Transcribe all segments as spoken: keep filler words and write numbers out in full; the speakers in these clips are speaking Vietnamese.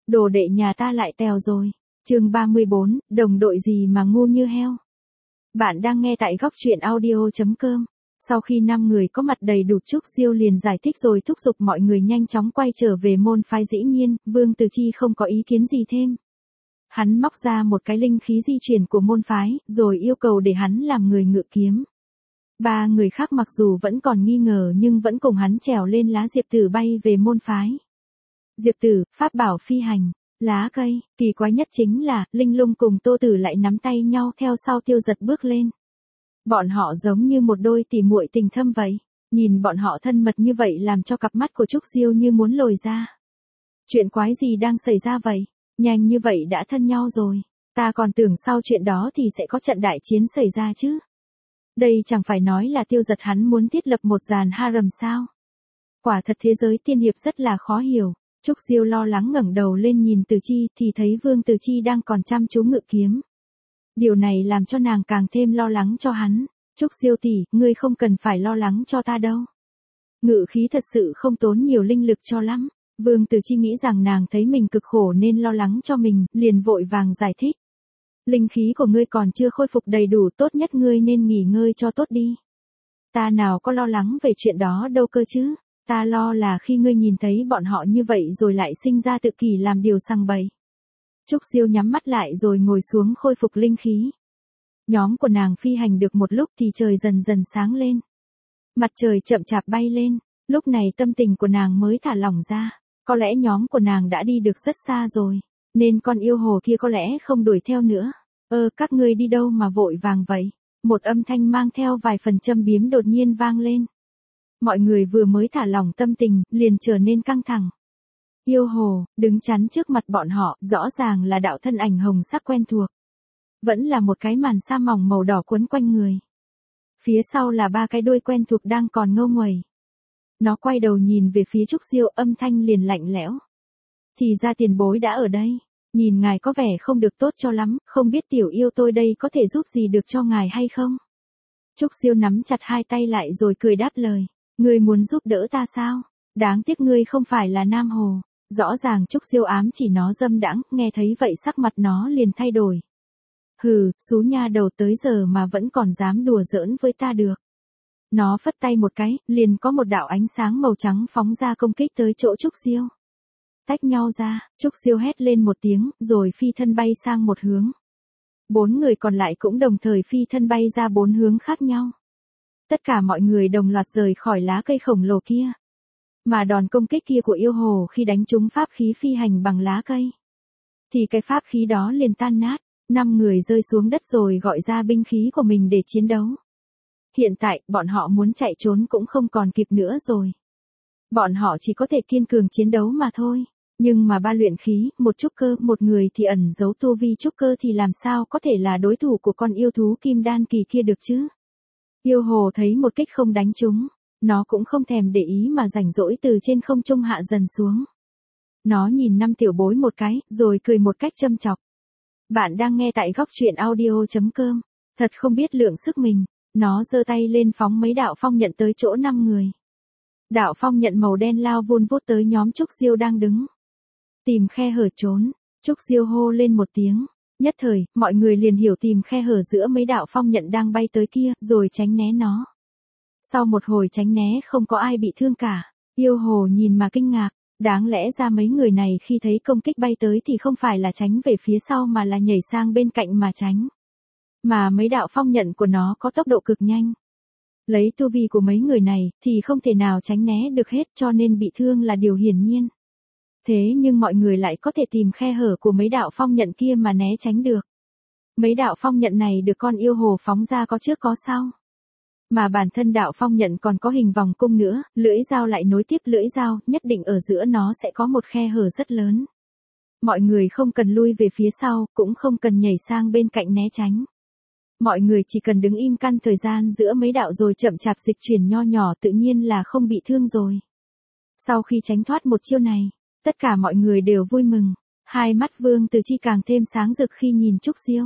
đồ đệ nhà ta lại tèo rồi. Chương ba mươi bốn, đồng đội gì mà ngu như heo. Bạn đang nghe tại góc truyện audio chấm com. Sau khi năm người có mặt đầy đủ, Trúc Diêu liền giải thích rồi thúc giục mọi người nhanh chóng quay trở về môn phái. Dĩ nhiên, Vương Từ Chi không có ý kiến gì thêm. Hắn móc ra một cái linh khí di chuyển của môn phái, rồi yêu cầu để hắn làm người ngự kiếm. Ba người khác mặc dù vẫn còn nghi ngờ nhưng vẫn cùng hắn trèo lên lá diệp tử bay về môn phái. Diệp tử, pháp bảo phi hành, lá cây, kỳ quái nhất chính là, Linh Lung cùng Tô Tử lại nắm tay nhau theo sau Tiêu Giật bước lên. Bọn họ giống như một đôi tỉ muội tình thâm vậy, nhìn bọn họ thân mật như vậy làm cho cặp mắt của Trúc Diêu như muốn lồi ra. Chuyện quái gì đang xảy ra vậy, nhanh như vậy đã thân nhau rồi, ta còn tưởng sau chuyện đó thì sẽ có trận đại chiến xảy ra chứ. Đây chẳng phải nói là Tiêu Giật hắn muốn thiết lập một dàn harem sao? Quả thật thế giới tiên hiệp rất là khó hiểu. Trúc Diêu lo lắng ngẩng đầu lên nhìn Từ Chi thì thấy Vương Từ Chi đang còn chăm chú ngự kiếm. Điều này làm cho nàng càng thêm lo lắng cho hắn. Trúc Diêu tỷ, ngươi không cần phải lo lắng cho ta đâu. Ngự khí thật sự không tốn nhiều linh lực cho lắm. Vương Từ Chi nghĩ rằng nàng thấy mình cực khổ nên lo lắng cho mình, liền vội vàng giải thích. Linh khí của ngươi còn chưa khôi phục đầy đủ, tốt nhất ngươi nên nghỉ ngơi cho tốt đi. Ta nào có lo lắng về chuyện đó đâu cơ chứ. Ta lo là khi ngươi nhìn thấy bọn họ như vậy rồi lại sinh ra tự kỷ làm điều sằng bậy. Trúc Diêu nhắm mắt lại rồi ngồi xuống khôi phục linh khí. Nhóm của nàng phi hành được một lúc thì trời dần dần sáng lên. Mặt trời chậm chạp bay lên, lúc này tâm tình của nàng mới thả lỏng ra. Có lẽ nhóm của nàng đã đi được rất xa rồi, nên con yêu hồ kia có lẽ không đuổi theo nữa. Ơ, các ngươi đi đâu mà vội vàng vậy? Một âm thanh mang theo vài phần châm biếm đột nhiên vang lên. Mọi người vừa mới thả lỏng tâm tình, liền trở nên căng thẳng. Yêu hồ, đứng chắn trước mặt bọn họ, rõ ràng là đạo thân ảnh hồng sắc quen thuộc. Vẫn là một cái màn sa mỏng màu đỏ quấn quanh người. Phía sau là ba cái đuôi quen thuộc đang còn ngâu nguẩy. Nó quay đầu nhìn về phía Trúc Diêu, âm thanh liền lạnh lẽo. Thì ra tiền bối đã ở đây. Nhìn ngài có vẻ không được tốt cho lắm, không biết tiểu yêu tôi đây có thể giúp gì được cho ngài hay không? Trúc Diêu nắm chặt hai tay lại rồi cười đáp lời. Ngươi muốn giúp đỡ ta sao? Đáng tiếc ngươi không phải là nam hồ. Rõ ràng Trúc Diêu ám chỉ nó dâm đãng, nghe thấy vậy sắc mặt nó liền thay đổi. Hừ, xú nha đầu, tới giờ mà vẫn còn dám đùa giỡn với ta được. Nó phất tay một cái, liền có một đạo ánh sáng màu trắng phóng ra công kích tới chỗ Trúc Diêu. Tách nhau ra, Trúc Diêu hét lên một tiếng, rồi phi thân bay sang một hướng. Bốn người còn lại cũng đồng thời phi thân bay ra bốn hướng khác nhau. Tất cả mọi người đồng loạt rời khỏi lá cây khổng lồ kia. Mà đòn công kích kia của yêu hồ khi đánh trúng pháp khí phi hành bằng lá cây, thì cái pháp khí đó liền tan nát. Năm người rơi xuống đất rồi gọi ra binh khí của mình để chiến đấu. Hiện tại, bọn họ muốn chạy trốn cũng không còn kịp nữa rồi. Bọn họ chỉ có thể kiên cường chiến đấu mà thôi. Nhưng mà ba luyện khí, một trúc cơ, một người thì ẩn giấu tu vi trúc cơ thì làm sao có thể là đối thủ của con yêu thú kim đan kỳ kia được chứ? Yêu hồ thấy một kích không đánh trúng, nó cũng không thèm để ý mà rảnh rỗi từ trên không trung hạ dần xuống. Nó nhìn năm tiểu bối một cái, rồi cười một cách châm chọc. Bạn đang nghe tại góc truyện audio chấm com. Thật không biết lượng sức mình. Nó giơ tay lên phóng mấy đạo phong nhận tới chỗ năm người. Đạo phong nhận màu đen lao vun vút tới nhóm Trúc Diêu đang đứng. Tìm khe hở trốn. Trúc Diêu hô lên một tiếng. Nhất thời, mọi người liền hiểu tìm khe hở giữa mấy đạo phong nhận đang bay tới kia, rồi tránh né nó. Sau một hồi tránh né không có ai bị thương cả. Yêu hồ nhìn mà kinh ngạc. Đáng lẽ ra mấy người này khi thấy công kích bay tới thì không phải là tránh về phía sau mà là nhảy sang bên cạnh mà tránh. Mà mấy đạo phong nhận của nó có tốc độ cực nhanh. Lấy tu vi của mấy người này thì không thể nào tránh né được hết, cho nên bị thương là điều hiển nhiên. Thế nhưng mọi người lại có thể tìm khe hở của mấy đạo phong nhận kia mà né tránh được. Mấy đạo phong nhận này được con yêu hồ phóng ra có trước có sau. Mà bản thân đạo phong nhận còn có hình vòng cung nữa, lưỡi dao lại nối tiếp lưỡi dao, nhất định ở giữa nó sẽ có một khe hở rất lớn. Mọi người không cần lui về phía sau, cũng không cần nhảy sang bên cạnh né tránh. Mọi người chỉ cần đứng im căn thời gian giữa mấy đạo rồi chậm chạp dịch chuyển nho nhỏ, tự nhiên là không bị thương rồi. Sau khi tránh thoát một chiêu này, tất cả mọi người đều vui mừng. Hai mắt Vương Từ Chi càng thêm sáng rực khi nhìn Trúc Diêu.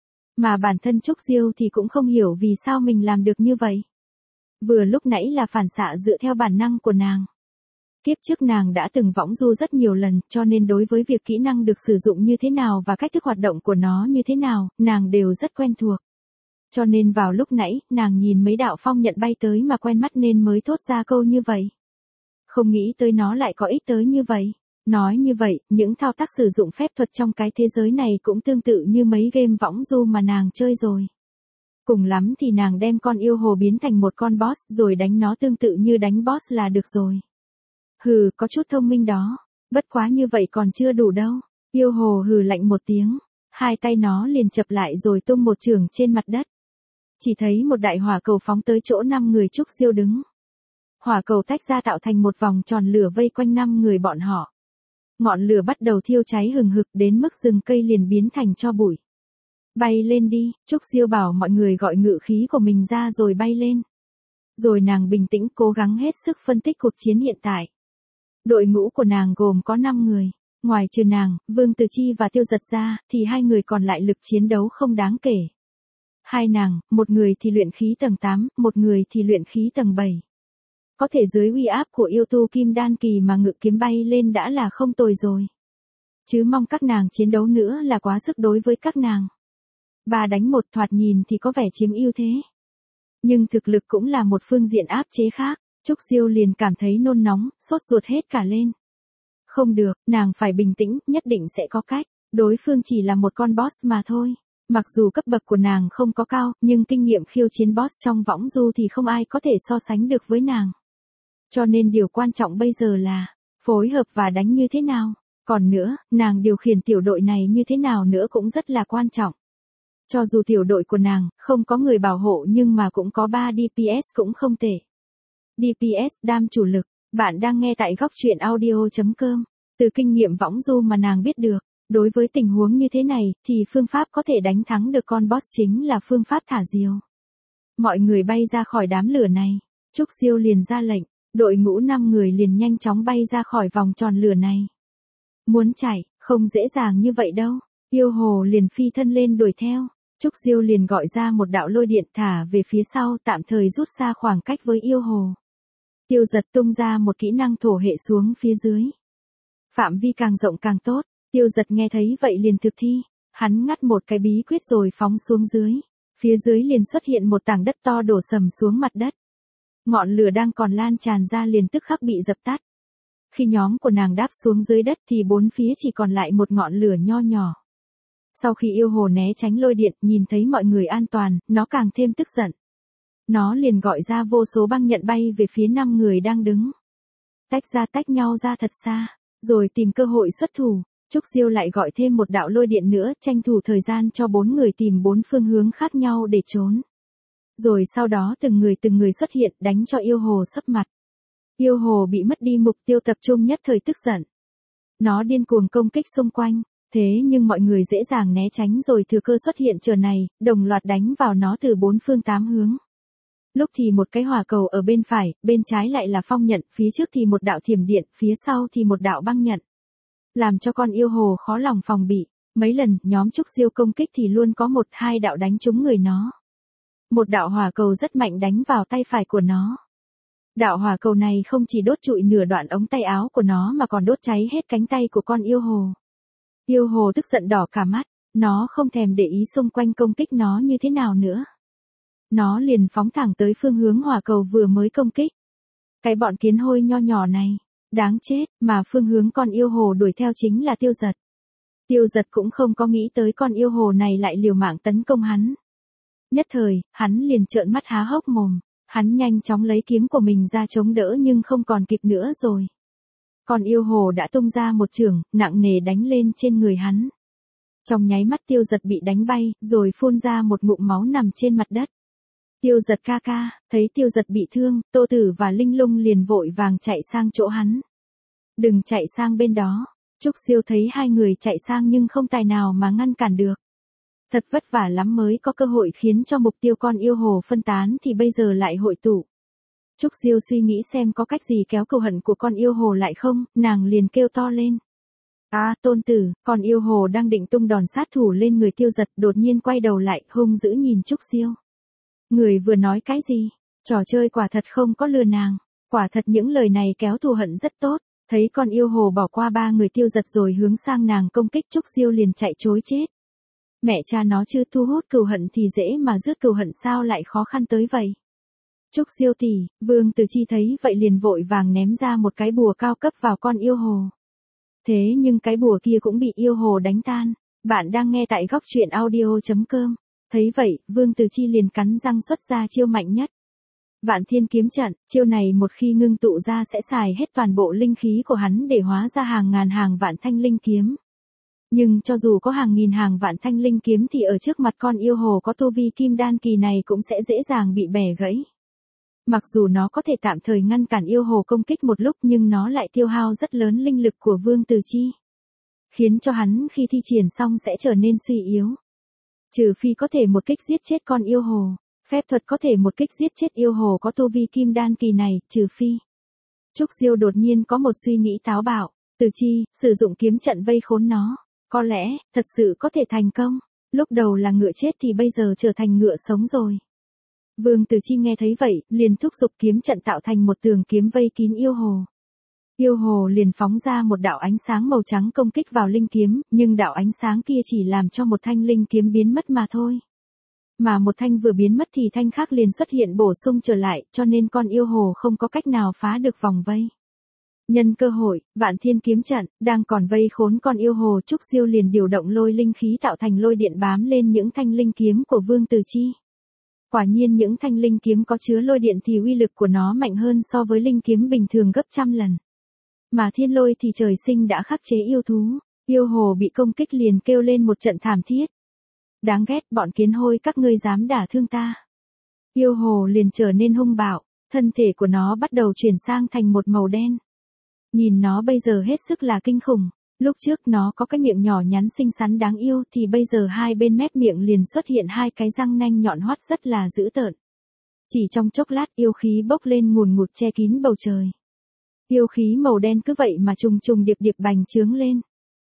Mà bản thân Trúc Diêu thì cũng không hiểu vì sao mình làm được như vậy. Vừa lúc nãy là phản xạ dựa theo bản năng của nàng. Kiếp trước nàng đã từng võng du rất nhiều lần, cho nên đối với việc kỹ năng được sử dụng như thế nào và cách thức hoạt động của nó như thế nào, nàng đều rất quen thuộc. Cho nên vào lúc nãy, nàng nhìn mấy đạo phong nhận bay tới mà quen mắt nên mới thốt ra câu như vậy. Không nghĩ tới nó lại có ích tới như vậy. Nói như vậy, những thao tác sử dụng phép thuật trong cái thế giới này cũng tương tự như mấy game võng du mà nàng chơi rồi. Cùng lắm thì nàng đem con yêu hồ biến thành một con boss rồi đánh nó tương tự như đánh boss là được rồi. Hừ, có chút thông minh đó. Bất quá như vậy còn chưa đủ đâu. Yêu hồ hừ lạnh một tiếng. Hai tay nó liền chập lại rồi tung một chưởng trên mặt đất. Chỉ thấy một đại hỏa cầu phóng tới chỗ năm người Trúc Diêu đứng. Hỏa cầu tách ra tạo thành một vòng tròn lửa vây quanh năm người bọn họ. Ngọn lửa bắt đầu thiêu cháy hừng hực đến mức rừng cây liền biến thành tro bụi. Bay lên đi, Trúc Diêu bảo mọi người gọi ngự khí của mình ra rồi bay lên. Rồi nàng bình tĩnh cố gắng hết sức phân tích cuộc chiến hiện tại. Đội ngũ của nàng gồm có năm người. Ngoài trừ nàng, Vương Từ Chi và Tiêu Giật ra, thì hai người còn lại lực chiến đấu không đáng kể. Hai nàng, một người thì luyện khí tầng tám, một người thì luyện khí tầng bảy. Có thể dưới uy áp của yêu tu kim đan kỳ mà ngự kiếm bay lên đã là không tồi rồi. Chứ mong các nàng chiến đấu nữa là quá sức đối với các nàng. Ba đánh một thoạt nhìn thì có vẻ chiếm ưu thế. Nhưng thực lực cũng là một phương diện áp chế khác. Trúc Diêu liền cảm thấy nôn nóng, sốt ruột hết cả lên. Không được, nàng phải bình tĩnh, nhất định sẽ có cách. Đối phương chỉ là một con boss mà thôi. Mặc dù cấp bậc của nàng không có cao, nhưng kinh nghiệm khiêu chiến boss trong võng du thì không ai có thể so sánh được với nàng. Cho nên điều quan trọng bây giờ là phối hợp và đánh như thế nào. Còn nữa, nàng điều khiển tiểu đội này như thế nào nữa cũng rất là quan trọng. Cho dù tiểu đội của nàng không có người bảo hộ nhưng mà cũng có ba đê pê ét cũng không tệ. đê pê ét đam chủ lực, bạn đang nghe tại góc truyện audio chấm com. Từ kinh nghiệm võng du mà nàng biết được, đối với tình huống như thế này thì phương pháp có thể đánh thắng được con boss chính là phương pháp thả diều. Mọi người bay ra khỏi đám lửa này, Trúc Diêu liền ra lệnh, đội ngũ năm người liền nhanh chóng bay ra khỏi vòng tròn lửa này. Muốn chạy, không dễ dàng như vậy đâu, yêu hồ liền phi thân lên đuổi theo. Trúc Diêu liền gọi ra một đạo lôi điện thả về phía sau tạm thời rút xa khoảng cách với yêu hồ. Tiêu Giật tung ra một kỹ năng thổ hệ xuống phía dưới. Phạm vi càng rộng càng tốt, Tiêu Giật nghe thấy vậy liền thực thi, hắn ngắt một cái bí quyết rồi phóng xuống dưới. Phía dưới liền xuất hiện một tảng đất to đổ sầm xuống mặt đất. Ngọn lửa đang còn lan tràn ra liền tức khắc bị dập tắt. Khi nhóm của nàng đáp xuống dưới đất thì bốn phía chỉ còn lại một ngọn lửa nho nhỏ. Sau khi yêu hồ né tránh lôi điện, nhìn thấy mọi người an toàn, nó càng thêm tức giận. Nó liền gọi ra vô số băng nhận bay về phía năm người đang đứng. Tách ra tách nhau ra thật xa, rồi tìm cơ hội xuất thủ. Trúc Diêu lại gọi thêm một đạo lôi điện nữa, tranh thủ thời gian cho bốn người tìm bốn phương hướng khác nhau để trốn. Rồi sau đó từng người từng người xuất hiện đánh cho yêu hồ sấp mặt. Yêu hồ bị mất đi mục tiêu tập trung nhất thời tức giận. Nó điên cuồng công kích xung quanh. Thế nhưng mọi người dễ dàng né tránh rồi thừa cơ xuất hiện chờ này, đồng loạt đánh vào nó từ bốn phương tám hướng. Lúc thì một cái hỏa cầu ở bên phải, bên trái lại là phong nhận, phía trước thì một đạo thiểm điện, phía sau thì một đạo băng nhận. Làm cho con yêu hồ khó lòng phòng bị, mấy lần nhóm Trúc Diêu công kích thì luôn có một hai đạo đánh trúng người nó. Một đạo hỏa cầu rất mạnh đánh vào tay phải của nó. Đạo hỏa cầu này không chỉ đốt trụi nửa đoạn ống tay áo của nó mà còn đốt cháy hết cánh tay của con yêu hồ. Yêu hồ tức giận đỏ cả mắt, nó không thèm để ý xung quanh công kích nó như thế nào nữa. Nó liền phóng thẳng tới phương hướng hỏa cầu vừa mới công kích. Cái bọn kiến hôi nho nhỏ này, đáng chết, mà phương hướng con yêu hồ đuổi theo chính là Tiêu Giật. Tiêu Giật cũng không có nghĩ tới con yêu hồ này lại liều mạng tấn công hắn. Nhất thời, hắn liền trợn mắt há hốc mồm, hắn nhanh chóng lấy kiếm của mình ra chống đỡ nhưng không còn kịp nữa rồi. Con yêu hồ đã tung ra một chưởng, nặng nề đánh lên trên người hắn. Trong nháy mắt Tiêu Giật bị đánh bay, rồi phun ra một ngụm máu nằm trên mặt đất. Tiêu Giật ca ca, thấy Tiêu Giật bị thương, Tô Tử và Linh Lung liền vội vàng chạy sang chỗ hắn. Đừng chạy sang bên đó. Trúc Diêu thấy hai người chạy sang nhưng không tài nào mà ngăn cản được. Thật vất vả lắm mới có cơ hội khiến cho mục tiêu con yêu hồ phân tán thì bây giờ lại hội tụ. Trúc Diêu suy nghĩ xem có cách gì kéo cừu hận của con yêu hồ lại không, nàng liền kêu to lên. À, Tôn Tử, con yêu hồ đang định tung đòn sát thủ lên người Tiêu Giật, đột nhiên quay đầu lại, hung dữ nhìn Trúc Diêu. Người vừa nói cái gì? Trò chơi quả thật không có lừa nàng. Quả thật những lời này kéo thù hận rất tốt, thấy con yêu hồ bỏ qua ba người Tiêu Giật rồi hướng sang nàng công kích, Trúc Diêu liền chạy trối chết. Mẹ cha nó chưa thu hút cừu hận thì dễ mà dứt cừu hận sao lại khó khăn tới vậy. Trúc Diêu tỷ, Vương Từ Chi thấy vậy liền vội vàng ném ra một cái bùa cao cấp vào con yêu hồ. Thế nhưng cái bùa kia cũng bị yêu hồ đánh tan. Bạn đang nghe tại góc truyện audio chấm com. Thấy vậy, Vương Từ Chi liền cắn răng xuất ra chiêu mạnh nhất. Vạn Thiên Kiếm Trận, chiêu này một khi ngưng tụ ra sẽ xài hết toàn bộ linh khí của hắn để hóa ra hàng ngàn hàng vạn thanh linh kiếm. Nhưng cho dù có hàng nghìn hàng vạn thanh linh kiếm thì ở trước mặt con yêu hồ có tu vi kim đan kỳ này cũng sẽ dễ dàng bị bẻ gãy. Mặc dù nó có thể tạm thời ngăn cản yêu hồ công kích một lúc nhưng nó lại tiêu hao rất lớn linh lực của Vương Từ Chi, khiến cho hắn khi thi triển xong sẽ trở nên suy yếu. Trừ phi có thể một kích giết chết con yêu hồ, phép thuật có thể một kích giết chết yêu hồ có tu vi kim đan kỳ này, trừ phi. Trúc Diêu đột nhiên có một suy nghĩ táo bạo, Từ Chi, sử dụng kiếm trận vây khốn nó, có lẽ, thật sự có thể thành công, lúc đầu là ngựa chết thì bây giờ trở thành ngựa sống rồi. Vương Từ Chi nghe thấy vậy, liền thúc giục kiếm trận tạo thành một tường kiếm vây kín yêu hồ. Yêu hồ liền phóng ra một đạo ánh sáng màu trắng công kích vào linh kiếm, nhưng đạo ánh sáng kia chỉ làm cho một thanh linh kiếm biến mất mà thôi. Mà một thanh vừa biến mất thì thanh khác liền xuất hiện bổ sung trở lại, cho nên con yêu hồ không có cách nào phá được vòng vây. Nhân cơ hội, Vạn Thiên Kiếm Trận đang còn vây khốn con yêu hồ, Trúc Diêu liền điều động lôi linh khí tạo thành lôi điện bám lên những thanh linh kiếm của Vương Từ Chi. Quả nhiên những thanh linh kiếm có chứa lôi điện thì uy lực của nó mạnh hơn so với linh kiếm bình thường gấp trăm lần. Mà thiên lôi thì trời sinh đã khắc chế yêu thú, yêu hồ bị công kích liền kêu lên một trận thảm thiết. Đáng ghét, bọn kiến hôi các ngươi dám đả thương ta. Yêu hồ liền trở nên hung bạo, thân thể của nó bắt đầu chuyển sang thành một màu đen. Nhìn nó bây giờ hết sức là kinh khủng, lúc trước nó có cái miệng nhỏ nhắn xinh xắn đáng yêu thì bây giờ hai bên mép miệng liền xuất hiện hai cái răng nanh nhọn hoắt rất là dữ tợn. Chỉ trong chốc lát yêu khí bốc lên ngùn ngụt che kín bầu trời. Yêu khí màu đen cứ vậy mà trùng trùng điệp điệp bành trướng lên.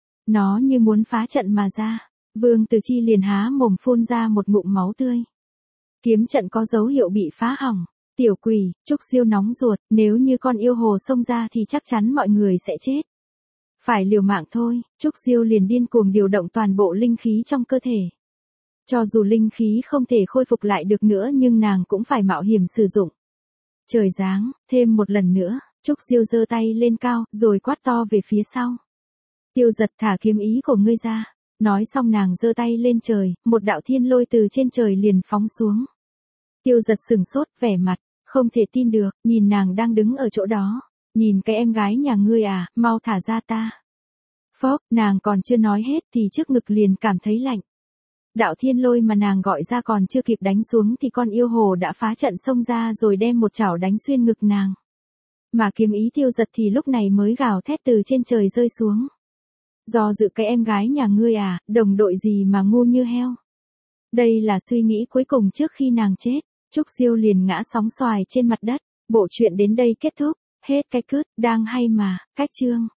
Nó như muốn phá trận mà ra. Vương Từ Chi liền há mồm phun ra một ngụm máu tươi. Kiếm trận có dấu hiệu bị phá hỏng. Tiểu quỷ, Trúc Diêu nóng ruột, nếu như con yêu hồ xông ra thì chắc chắn mọi người sẽ chết. Phải liều mạng thôi, Trúc Diêu liền điên cuồng điều động toàn bộ linh khí trong cơ thể. Cho dù linh khí không thể khôi phục lại được nữa nhưng nàng cũng phải mạo hiểm sử dụng. Trời giáng, thêm một lần nữa, Trúc Diêu giơ tay lên cao, rồi quát to về phía sau. Tiêu Giật, thả kiếm ý của ngươi ra. Nói xong nàng giơ tay lên trời, một đạo thiên lôi từ trên trời liền phóng xuống. Tiêu Giật sừng sốt, vẻ mặt, không thể tin được, nhìn nàng đang đứng ở chỗ đó. Nhìn cái em gái nhà ngươi à, mau thả ra ta. Phốc, nàng còn chưa nói hết thì trước ngực liền cảm thấy lạnh. Đạo thiên lôi mà nàng gọi ra còn chưa kịp đánh xuống thì con yêu hồ đã phá trận xông ra rồi đem một chảo đánh xuyên ngực nàng. Mà kiếm ý Tiêu Giật thì lúc này mới gào thét từ trên trời rơi xuống. Do dự cái em gái nhà ngươi à, đồng đội gì mà ngu như heo. Đây là suy nghĩ cuối cùng trước khi nàng chết. Trúc Diêu liền ngã sóng xoài trên mặt đất. Bộ truyện đến đây kết thúc. Hết cái cướt, đang hay mà, cách chương.